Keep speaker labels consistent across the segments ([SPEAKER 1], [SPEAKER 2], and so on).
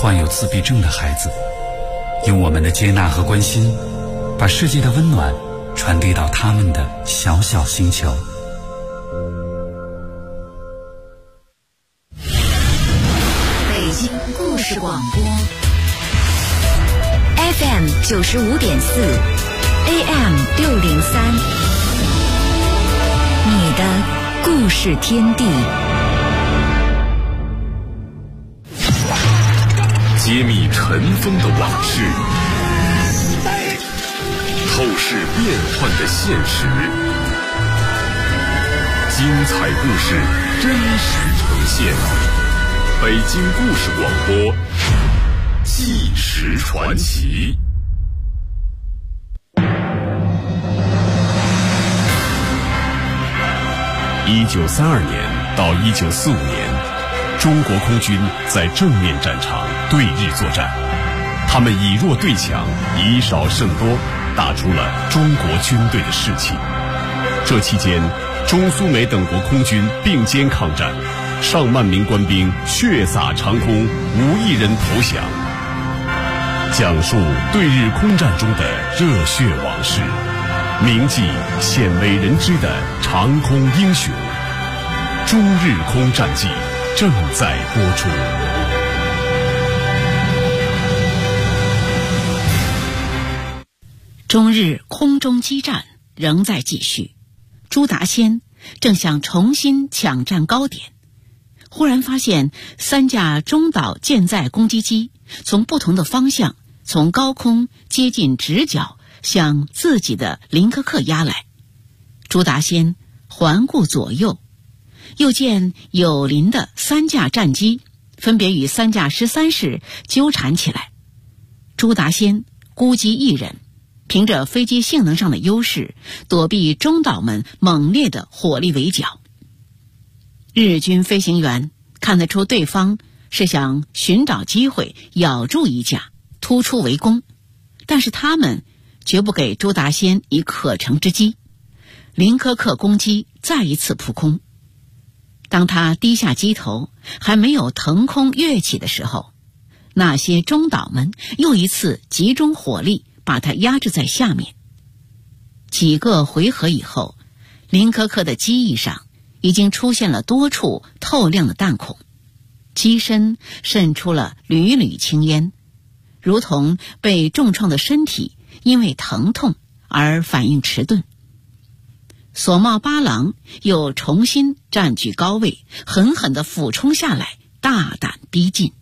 [SPEAKER 1] 患有自闭症的孩子，用我们的接纳和关心，把世界的温暖传递到他们的小小星球。
[SPEAKER 2] 北京故事广播 FM 95.4 AM 603，你的故事天地。
[SPEAKER 3] 揭秘尘封的往事，透视变幻的现实，精彩故事真实呈现。北京故事广播，纪实传奇。1932年到1945年，中国空军在正面战场对日作战，他们以弱对强，以少胜多，打出了中国军队的士气。这期间，中苏美等国空军并肩抗战，上万名官兵血洒长空，无一人投降。讲述对日空战中的热血往事，铭记鲜为人知的长空英雄。中日空战记正在播出。
[SPEAKER 4] 中日空中激战仍在继续，朱达先正想重新抢占高点，忽然发现3架中岛舰载攻击机从不同的方向从高空接近直角向自己的林科克压来。朱达先环顾左右，又见友邻的3架战机分别与3架13式纠缠起来。朱达先孤机一人，凭着飞机性能上的优势，躲避中岛们猛烈的火力围剿。日军飞行员看得出对方是想寻找机会咬住一架，突出围攻，但是他们绝不给朱达先以可乘之机。林科克攻击再一次扑空，当他低下机头，还没有腾空跃起的时候，那些中岛们又一次集中火力把他压制在下面。几个回合以后，林科克的机翼上已经出现了多处透亮的弹孔，机身渗出了缕缕青烟，如同被重创的身体因为疼痛而反应迟钝。索茂八郎又重新占据高位，狠狠地俯冲下来，大胆逼近。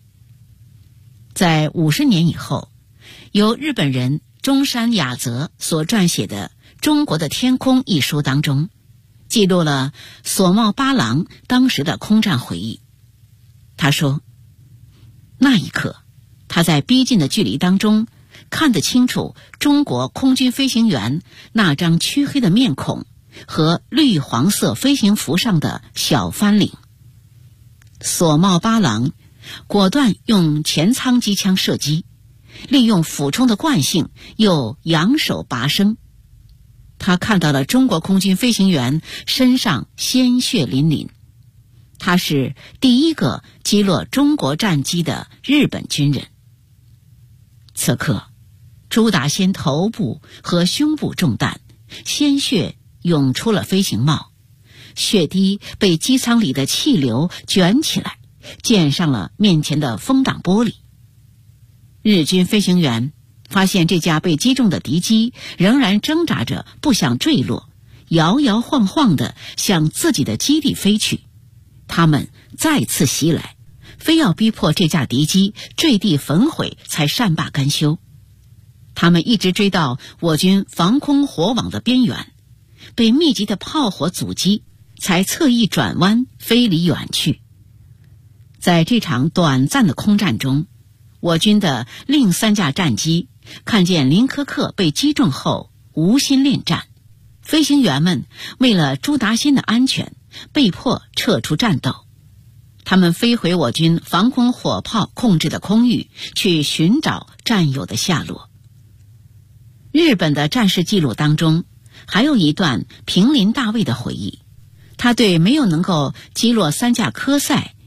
[SPEAKER 4] 在50年以后，由日本人中山雅则所撰写的《中国的天空》一书当中，记录了索茂八郎当时的空战回忆。他说，那一刻他在逼近的距离当中看得清楚中国空军飞行员那张黢黑的面孔和绿黄色飞行服上的小翻领。索茂八郎果断用前舱机枪射击，利用俯冲的惯性又扬手拔升。他看到了中国空军飞行员身上鲜血淋淋，他是第一个击落中国战机的日本军人。此刻朱达先头部和胸部中弹，鲜血涌出了飞行帽，血滴被机舱里的气流卷起来，溅上了面前的风挡玻璃。日军飞行员发现这架被击中的敌机仍然挣扎着不想坠落，摇摇晃晃地向自己的基地飞去。他们再次袭来，非要逼迫这架敌机坠地焚毁才善罢甘休。他们一直追到我军防空火网的边缘，被密集的炮火阻击，才侧翼转弯飞离远去。在这场短暂的空战中，我军的另3架战机看见林科克被击中后无心恋战，飞行员们为了朱达先的安全，被迫撤出战斗。他们飞回我军防空火炮控制的空域，去寻找战友的下落。日本的战事记录当中还有一段平林大尉的回忆，他对没有能够击落3架科赛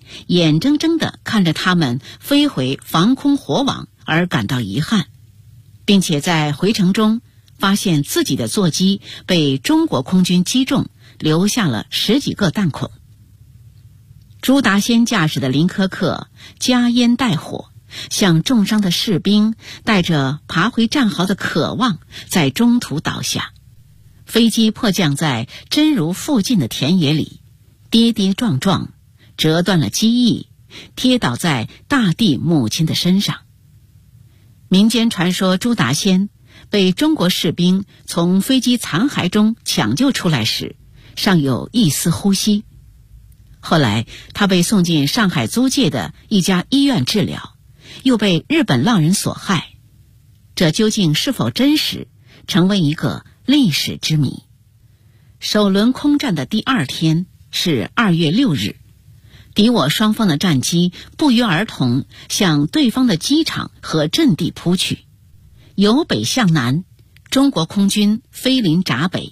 [SPEAKER 4] 眼睁睁地看着他们飞回防空火网而感到遗憾，并且在回程中发现自己的座机被中国空军击中，留下了10几个弹孔。朱达先驾驶的林科克加烟带火，向重伤的士兵带着爬回战壕的渴望，在中途倒下。飞机迫降在真如附近的田野里，跌跌撞撞，折断了机翼，跌倒在大地母亲的身上。民间传说朱达先被中国士兵从飞机残骸中抢救出来时，尚有一丝呼吸。后来他被送进上海租界的一家医院治疗，又被日本浪人所害。这究竟是否真实，成为一个历史之谜。首轮空战的第2天是2月6日，敌我双方的战机不约而同向对方的机场和阵地扑去。由北向南，中国空军飞临闸北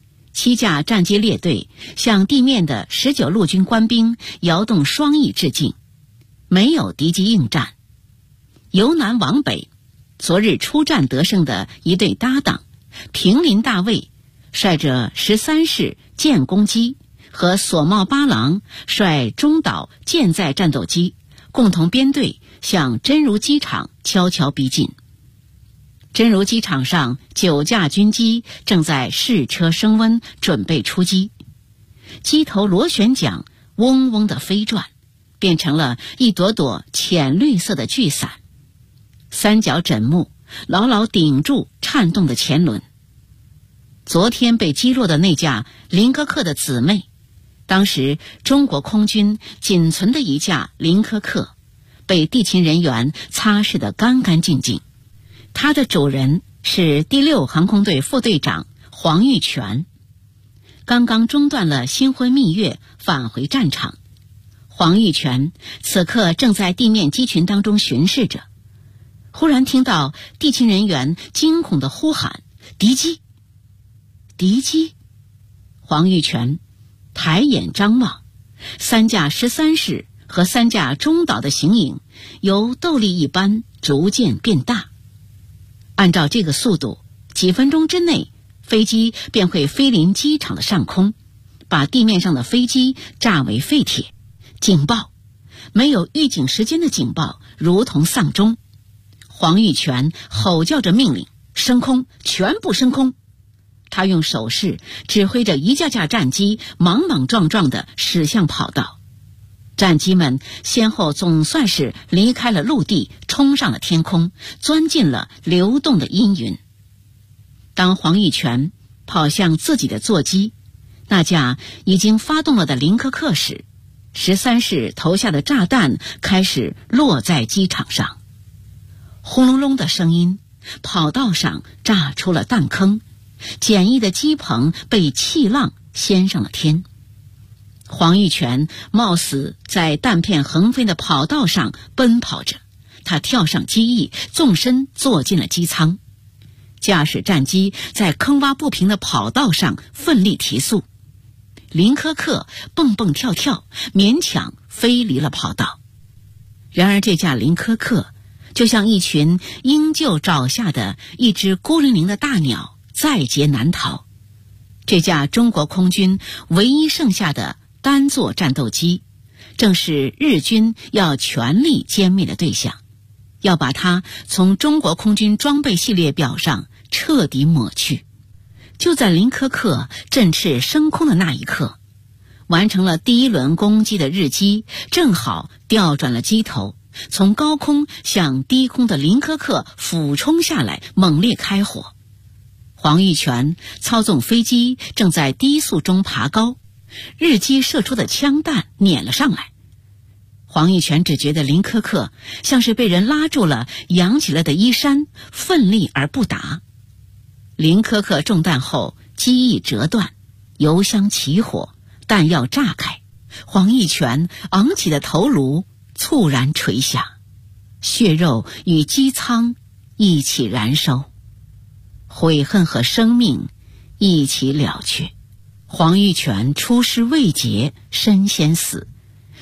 [SPEAKER 4] ，7架战机列队向地面的19路军官兵摇动双翼致敬，没有敌机应战。由南往北，昨日出战得胜的一队搭档平林大尉率着13式舰攻机和索茂八郎率中岛舰载战斗机共同编队向真如机场悄悄逼近。真如机场上9架军机正在试车升温，准备出击。机头螺旋桨嗡嗡地飞转，变成了一朵朵浅绿色的巨伞。3角枕木牢牢顶住颤动的前轮。昨天被击落的那架林科克的姊妹，当时中国空军仅存的一架林科克，被地勤人员擦拭得干干净净。它的主人是第6航空队副队长黄玉泉，刚刚中断了新婚蜜月，返回战场。黄玉泉此刻正在地面机群当中巡视着，忽然听到地勤人员惊恐地呼喊：敌机！敌机！黄玉泉抬眼张望，3架13式和3架中岛的形影由斗笠一般逐渐变大。按照这个速度，几分钟之内，飞机便会飞临机场的上空，把地面上的飞机炸为废铁。警报！没有预警时间的警报如同丧钟。黄玉泉吼叫着命令：升空，全部升空！他用手势指挥着一架架战机莽莽撞撞地驶向跑道。战机们先后总算是离开了陆地，冲上了天空，钻进了流动的阴云。当黄玉泉跑向自己的座机，那架已经发动了的林科克时，13式投下的炸弹开始落在机场上。轰隆隆的声音，跑道上炸出了弹坑，简易的机棚被气浪掀上了天。黄玉泉冒死在弹片横飞的跑道上奔跑着，他跳上机翼，纵身坐进了机舱，驾驶战机在坑洼不平的跑道上奋力提速。林科克蹦蹦跳跳，勉强飞离了跑道。然而这架林科克就像一群鹰厩爪下的一只孤零零的大鸟，在劫难逃。这架中国空军唯一剩下的单座战斗机，正是日军要全力歼灭的对象，要把它从中国空军装备系列表上彻底抹去。就在林科克振翅升空的那一刻，完成了第1轮攻击的日机正好调转了机头，从高空向低空的林科克俯冲下来，猛烈开火。黄玉泉操纵飞机正在低速中爬高，日机射出的枪弹撵了上来。黄玉泉只觉得林科克像是被人拉住了扬起来的衣衫，奋力而不达。林科克中弹后，机翼折断，油箱起火，弹药炸开，黄玉泉昂起的头颅猝然垂下，血肉与机舱一起燃烧，悔恨和生命一起了却。黄玉泉出师未捷身先死，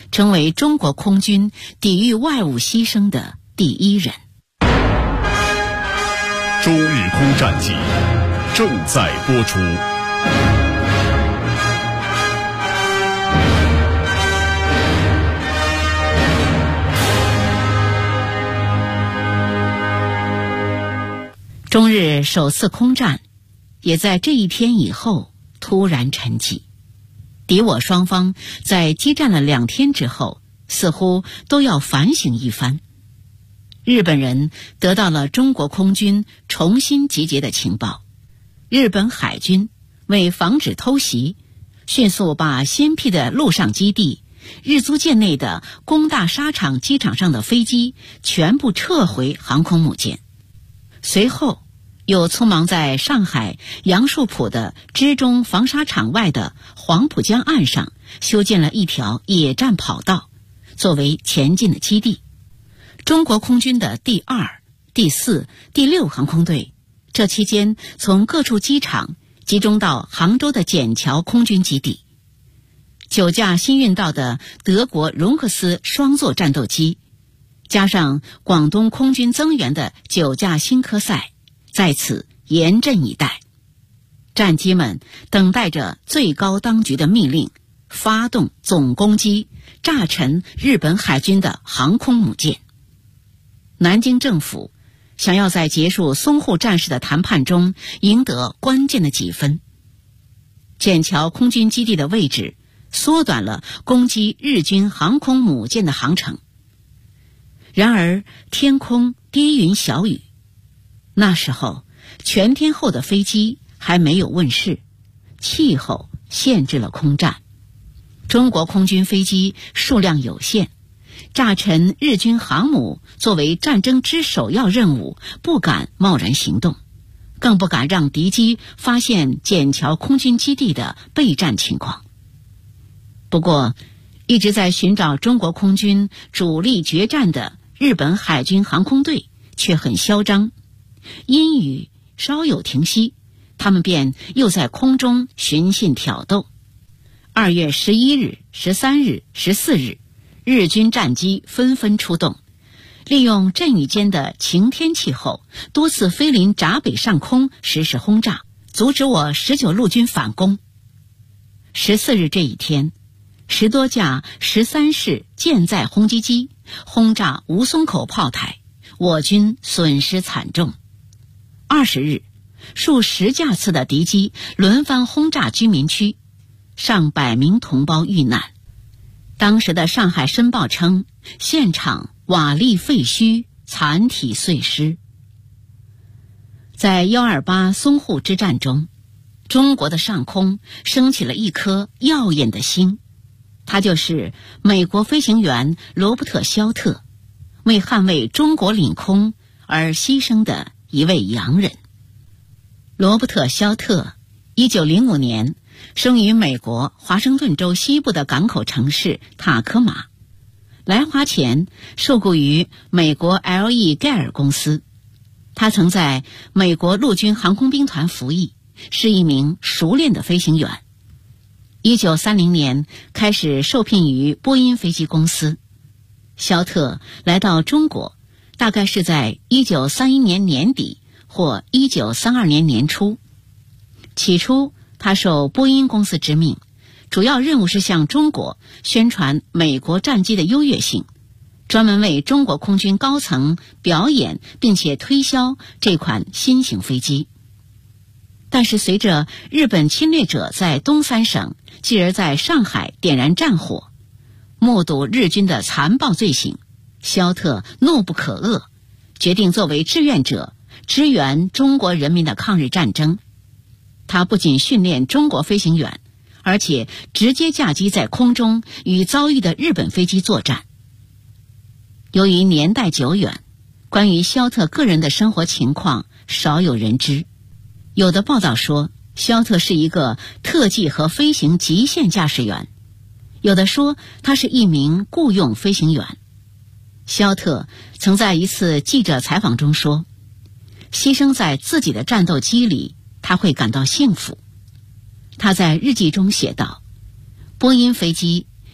[SPEAKER 4] 成为中国空军抵御外侮牺牲的第一人。
[SPEAKER 3] 中日空战记正在播出。
[SPEAKER 4] 中日首次空战也在这一天以后突然沉寂，敌我双方在激战了2天之后，似乎都要反省一番。日本人得到了中国空军重新集结的情报，日本海军为防止偷袭，迅速把先辟的陆上基地、日租界内的工大沙场机场上的飞机全部撤回航空母舰。随后又匆忙在上海杨树浦的支中防沙场外的黄浦江岸上修建了一条野战跑道，作为前进的基地。中国空军的第2、第4、第6航空队这期间从各处机场集中到杭州的笕桥空军基地，9架新运到的德国荣克斯双座战斗机，加上广东空军增援的9架新科赛，在此严阵以待。战机们等待着最高当局的命令，发动总攻击，炸沉日本海军的航空母舰。南京政府想要在结束淞沪战事的谈判中赢得关键的几分。笕桥空军基地的位置缩短了攻击日军航空母舰的航程。然而天空低云小雨，那时候全天候的飞机还没有问世，气候限制了空战。中国空军飞机数量有限，炸沉日军航母作为战争之首要任务，不敢贸然行动，更不敢让敌机发现笕桥空军基地的备战情况。不过一直在寻找中国空军主力决战的日本海军航空队却很嚣张，阴雨稍有停息，他们便又在空中寻衅挑逗。2月11日、13日、14日，日军战机纷纷出动，利用阵雨间的晴天气候，多次飞临闸北上空实施轰炸，阻止我19路军反攻。14日这一天，10多架13式舰载轰击机轰炸吴淞口炮台，我军损失惨重。20日，数10架次的敌机轮番轰炸居民区，上百名同胞遇难。当时的上海申报称，现场瓦砾废墟，残体碎尸。在128淞沪之战中，中国的上空升起了一颗耀眼的星，他就是美国飞行员罗伯特·肖特，为捍卫中国领空而牺牲的一位洋人。罗伯特·肖特1905年生于美国华盛顿州西部的港口城市塔科马，来华前受雇于美国 L.E. 盖尔公司。他曾在美国陆军航空兵团服役，是一名熟练的飞行员。1930年开始受聘于波音飞机公司。肖特来到中国，大概是在1931年年底或1932年年初。起初他受波音公司之命，主要任务是向中国宣传美国战机的优越性，专门为中国空军高层表演并且推销这款新型飞机。但是随着日本侵略者在东三省，继而在上海点燃战火，目睹日军的残暴罪行，肖特怒不可遏，决定作为志愿者支援中国人民的抗日战争。他不仅训练中国飞行员，而且直接驾机在空中与遭遇的日本飞机作战。由于年代久远，关于肖特个人的生活情况少有人知。有的报道说，肖特是一个特技和飞行极限驾驶员，有的说他是一名雇佣飞行员。肖特曾在一次记者采访中说，牺牲在自己的战斗机里，他会感到幸福。他在日记中写道，波音飞机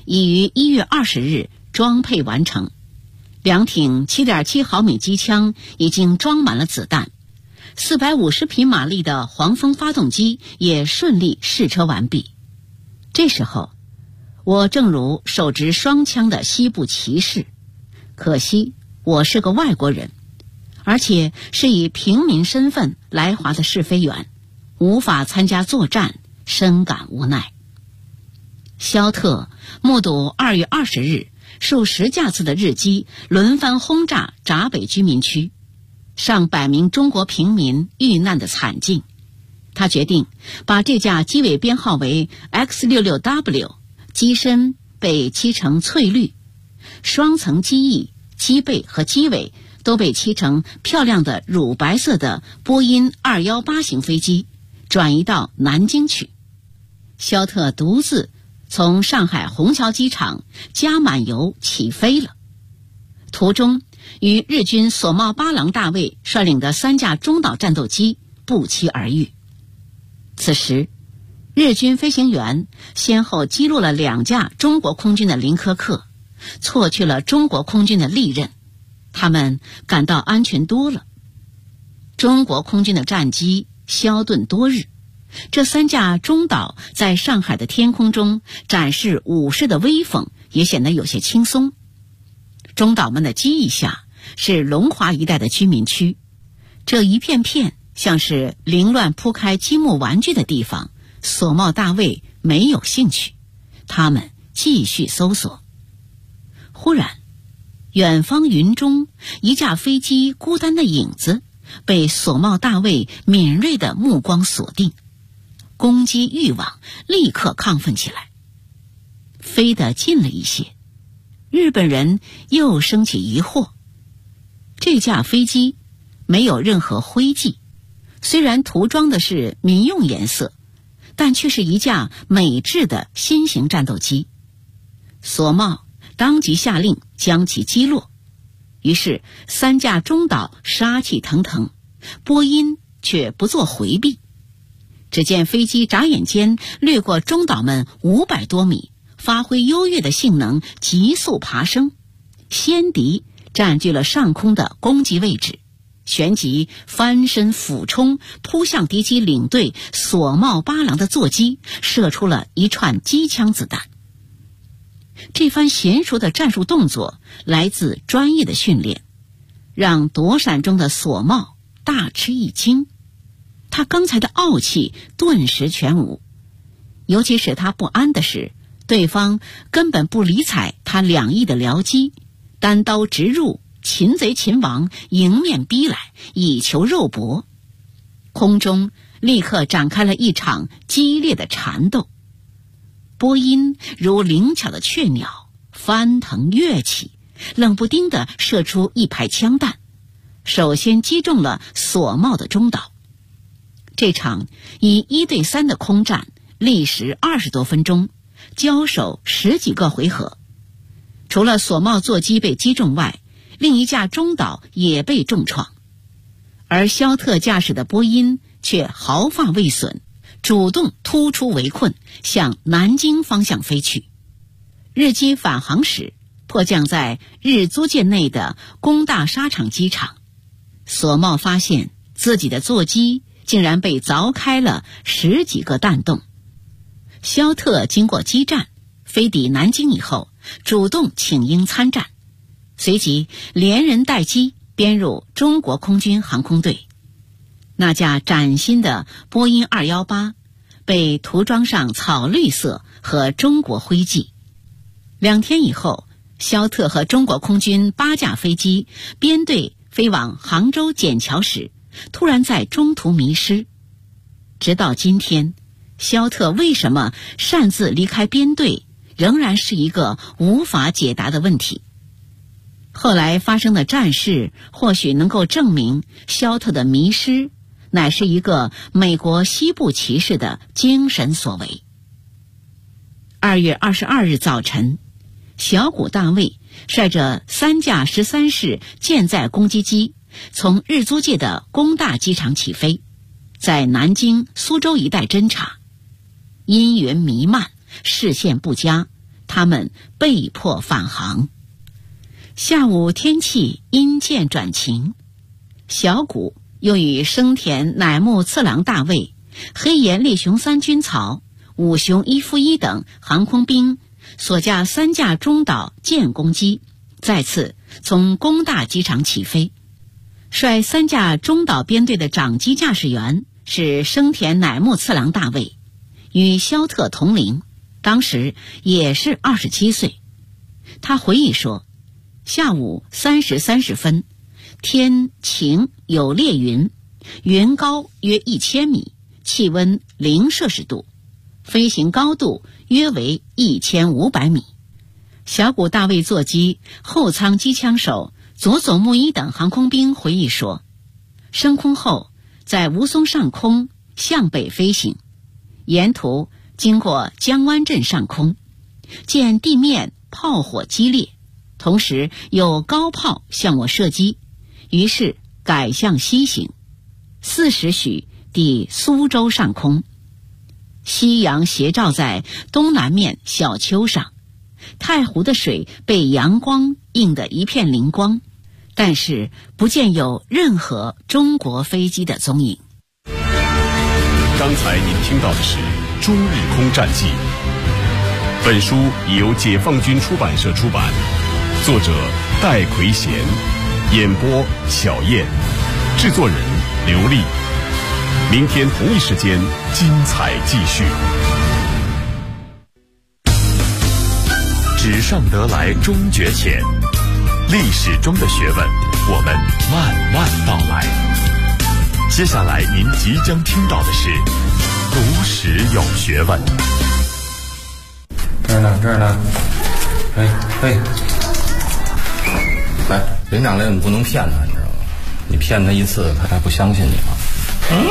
[SPEAKER 4] 已于1月20日装配完成，2挺 7.7 毫米机枪已经装满了子弹，450匹马力的黄蜂发动机也顺利试车完毕。这时候，我正如手执双枪的西部骑士，可惜我是个外国人，而且是以平民身份来华的试飞员，无法参加作战，深感无奈。肖特目睹2月20日数十架次的日机轮番轰炸闸北居民区，上百名中国平民遇难的惨境，他决定把这架机尾编号为 X66W， 机身被漆成翠绿，双层机翼、机背和机尾都被漆成漂亮的乳白色的波音218型飞机，转移到南京去。肖特独自从上海虹桥机场加满油起飞了，途中与日军索茂八郎大尉率领的3架中岛战斗机不期而遇。此时，日军飞行员先后击落了2架中国空军的林科克，错去了中国空军的利刃，他们感到安全多了。中国空军的战机消遁多日，这3架中岛在上海的天空中展示武士的威风，也显得有些轻松。中岛们的机翼下是龙华一带的居民区，这一片片像是凌乱铺开积木玩具的地方，索茂大尉没有兴趣，他们继续搜索。忽然，远方云中一架飞机孤单的影子被索茂大尉敏锐的目光锁定，攻击欲望立刻亢奋起来。飞得近了一些，日本人又升起疑惑，这架飞机没有任何徽记，虽然涂装的是民用颜色，但却是一架美制的新型战斗机。索茂当即下令将其击落，于是3架中岛杀气腾腾，波音却不做回避。只见飞机眨眼间掠过中岛们500多米，发挥优越的性能，急速爬升，先敌占据了上空的攻击位置，旋即翻身俯冲，扑向敌机领队索茂八郎的座机，射出了一串机枪子弹。这番娴熟的战术动作来自专业的训练，让躲闪中的索茂大吃一惊，他刚才的傲气顿时全无。尤其使他不安的是，对方根本不理睬他2翼的僚机，单刀直入，擒贼擒王，迎面逼来，以求肉搏。空中立刻展开了一场激烈的缠斗，波音如灵巧的雀鸟，翻腾跃起，冷不丁地射出一排枪弹，首先击中了索茂的中岛。这场以1对3的空战历时20多分钟，交手10几个回合。除了索茂座机被击中外，另一架中岛也被重创，而肖特驾驶的波音却毫发未损，主动突出围困，向南京方向飞去。日机返航时，迫降在日租界内的工大沙场机场。索茂发现自己的座机竟然被凿开了10几个弹洞。肖特经过激战，飞抵南京以后，主动请缨参战，随即连人带机编入中国空军航空队。那架崭新的波音218被涂装上草绿色和中国徽记。2天以后，肖特和中国空军8架飞机编队飞往杭州笕桥时，突然在中途迷失。直到今天，肖特为什么擅自离开编队，仍然是一个无法解答的问题。后来发生的战事或许能够证明，肖特的迷失乃是一个美国西部骑士的精神所为。2月22日早晨，小谷大尉率着3架13式舰载攻击机从日租界的工大机场起飞，在南京、苏州一带侦察。阴云弥漫，视线不佳， 他们被迫返航。下午天气阴渐转晴，小谷又与生田乃木次郎大尉、黑岩利雄三军曹、五雄一夫一等航空兵所驾3架中岛舰攻机再次从宫大机场起飞。率3架中岛编队的长机驾驶员是生田乃木次郎大尉，与肖特同龄，当时也是27岁。他回忆说，下午3时30分，天晴有列云，云高约1000米，气温0摄氏度，飞行高度约为1500米。小谷大尉座机后舱机枪手佐佐木一等航空兵回忆说，升空后在吴淞上空向北飞行，沿途经过江湾镇上空，见地面炮火激烈，同时有高炮向我射击，于是改向西行。4时许抵苏州上空，夕阳斜照在东南面小丘上，太湖的水被阳光映得一片灵光，但是不见有任何中国飞机的踪影。
[SPEAKER 3] 刚才您听到的是《中日空战记》，本书已由解放军出版社出版，作者戴奎贤，演播小燕，制作人刘丽。明天同一时间，精彩继续。纸上得来终觉浅，历史中的学问，我们慢慢道来。接下来您即将听到的是读史有学问。
[SPEAKER 5] 这儿呢，嘿，来，连长来，你不能骗他，你知道吗？你骗他一次，他还不相信你吗？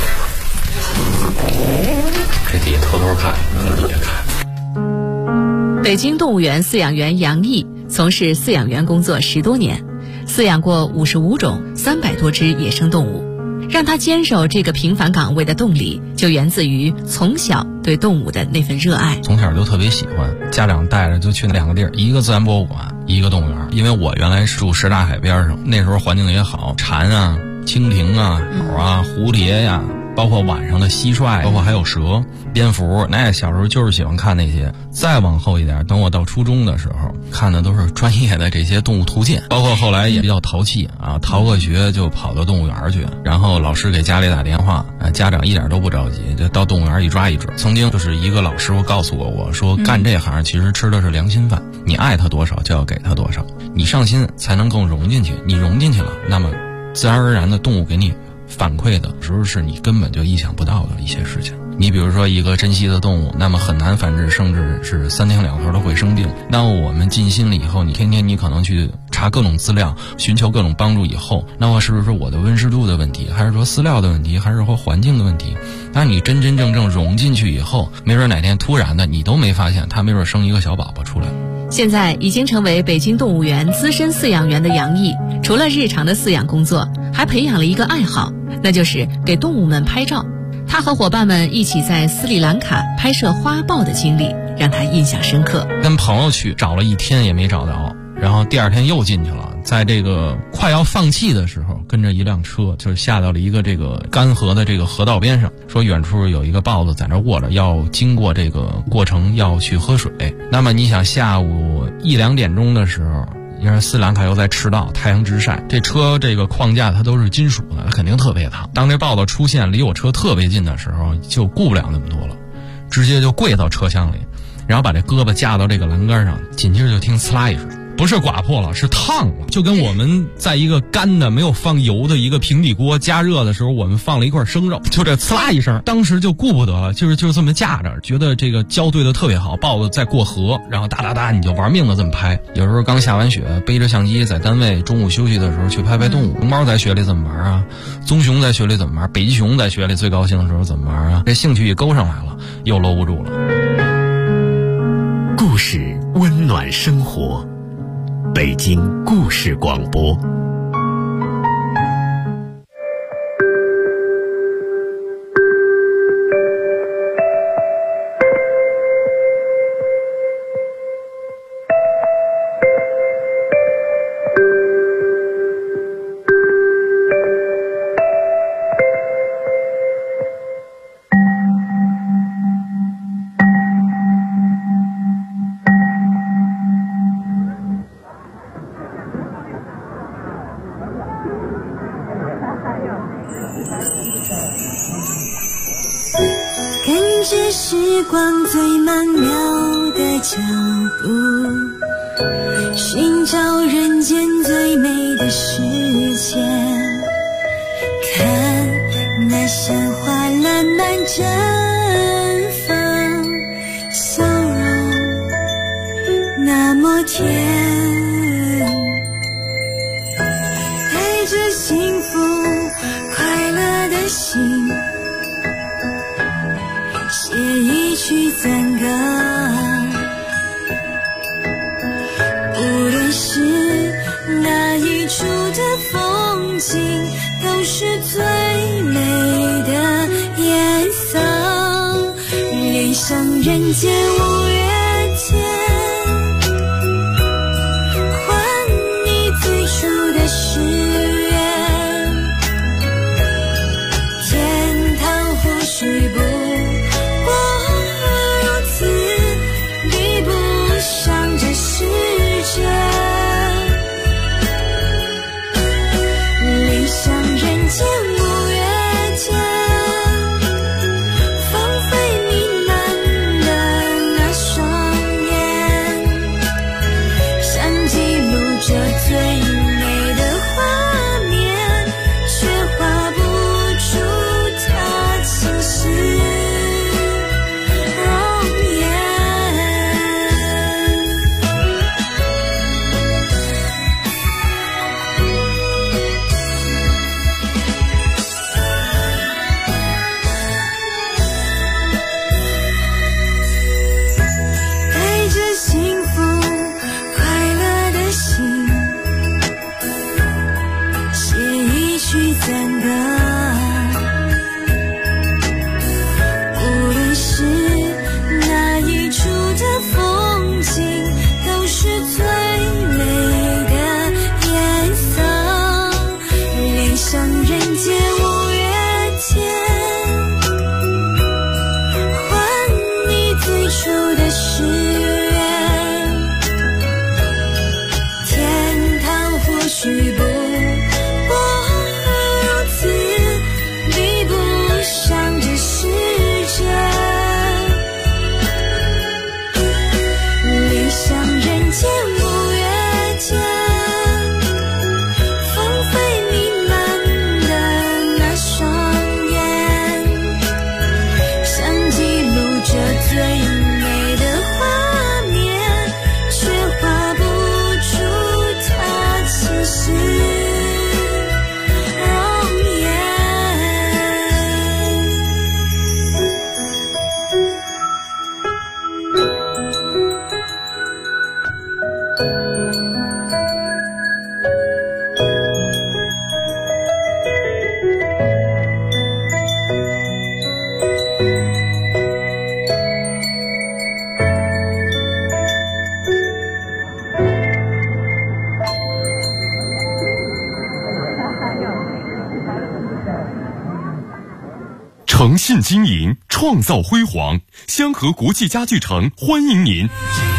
[SPEAKER 5] 这底下偷偷看，你别看。
[SPEAKER 6] 北京动物园饲养员杨毅从事饲养员工作10多年，饲养过55种300多只野生动物。让他坚守这个平凡岗位的动力，就源自于从小对动物的那份热爱。
[SPEAKER 7] 从小就特别喜欢，家长带着就去2个地儿，一个自然博物馆，一个动物园。因为我原来是住什刹海边上，那时候环境也好，蝉啊、蜻蜓啊、鸟啊、蝴蝶呀，包括晚上的蟋蟀，包括还有蛇、蝙蝠，那小时候就是喜欢看那些。再往后一点，等我到初中的时候，看的都是专业的这些动物图鉴，包括后来也比较淘气啊，逃个学就跑到动物园去，然后老师给家里打电话，家长一点都不着急，就到动物园一抓一准。曾经就是一个老师傅告诉我说干这行其实吃的是良心饭，你爱他多少就要给他多少，你上心才能更融进去，你融进去了，那么自然而然的动物给你反馈的时候是你根本就意想不到的一些事情。你比如说一个珍稀的动物，那么很难繁殖，甚至是3天2头的会生病。那么我们尽心了以后，你天天你可能去查各种资料，寻求各种帮助以后，那么是不是我的温湿度的问题，还是说饲料的问题，还是说环境的问题？那你真真正正融进去以后，没准哪天突然的你都没发现，它没准生一个小宝宝出来。
[SPEAKER 6] 现在已经成为北京动物园资深饲养员的杨毅，除了日常的饲养工作，还培养了一个爱好，那就是给动物们拍照。他和伙伴们一起在斯里兰卡拍摄花豹的经历让他印象深刻。
[SPEAKER 7] 跟朋友去找了1天也没找到，然后第2天又进去了，在这个快要放弃的时候，跟着一辆车就是下到了一个这个干涸的这个河道边上，说远处有一个豹子在那卧着，要经过这个过程要去喝水。那么你想下午1、2点钟的时候，因为斯里兰卡又在赤道，太阳直晒，这车这个框架它都是金属的，它肯定特别烫。当这豹子出现离我车特别近的时候，就顾不了那么多了，直接就跪到车厢里，然后把这胳膊架到这个栏杆上，紧接着就听呲啦一声，不是刮破了，是烫了，就跟我们在一个干的没有放油的一个平底锅加热的时候，我们放了一块生肉，就这呲啦一声，当时就顾不得了，就是这么架着，觉得这个胶对的特别好，豹子在过河，然后哒哒哒你就玩命的这么拍。有时候刚下完雪，背着相机在单位中午休息的时候去拍拍动物。熊猫在雪里怎么玩啊？棕熊在雪里怎么玩？北极熊在雪里最高兴的时候怎么玩啊？这兴趣一勾上来了，又搂不住了。
[SPEAKER 3] 故事温暖生活，北京故事广播。
[SPEAKER 8] 跟着时光最曼妙的脚步，寻找人间最美的世界，看那鲜花烂漫绽放，笑容那么甜，带着幸福快乐的心，写一曲赞歌，无论是哪一处的风景，都是最美的颜色，恋上人间五月天，还你最初的誓言，天堂或许不
[SPEAKER 3] 诚信经营，创造辉煌。香河国际家具城欢迎您。